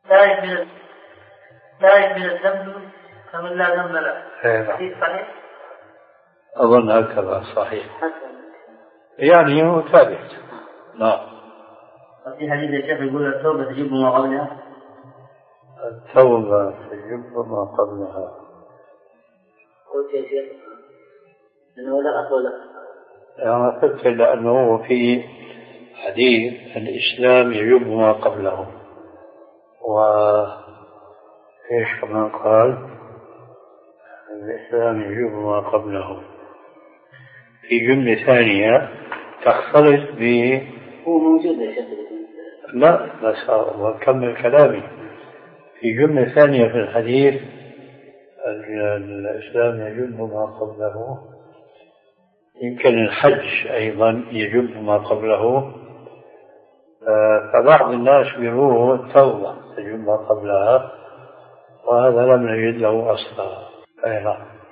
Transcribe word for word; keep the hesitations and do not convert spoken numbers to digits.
تائب من تائب من الذنب كمن لا ذنب له. إيه. صحيح؟ أظن هكذا صحيح. يعني هو ثابت. نعم. في حديث الشيخ يقول التوبة تجب ما قبلها. التوبة تجب ما قبلها. قلت يا شيخ إنه لا أصل له. أنا قلت لأنه في حديث الإسلام يجب ما قبله، وإيش كمان قال الإسلام يجب ما قبله في جملة ثانية تختلط ب هو موجود يا شيخ. لا بس أكمل كلامي. في جملة ثانية في الحديث الإسلام يجب ما قبله، يمكن الحج أيضا يجب ما قبله، فبعض الناس يروه التوبة تجب ما قبلها، وهذا لم نجد له أصلا. أي نعم.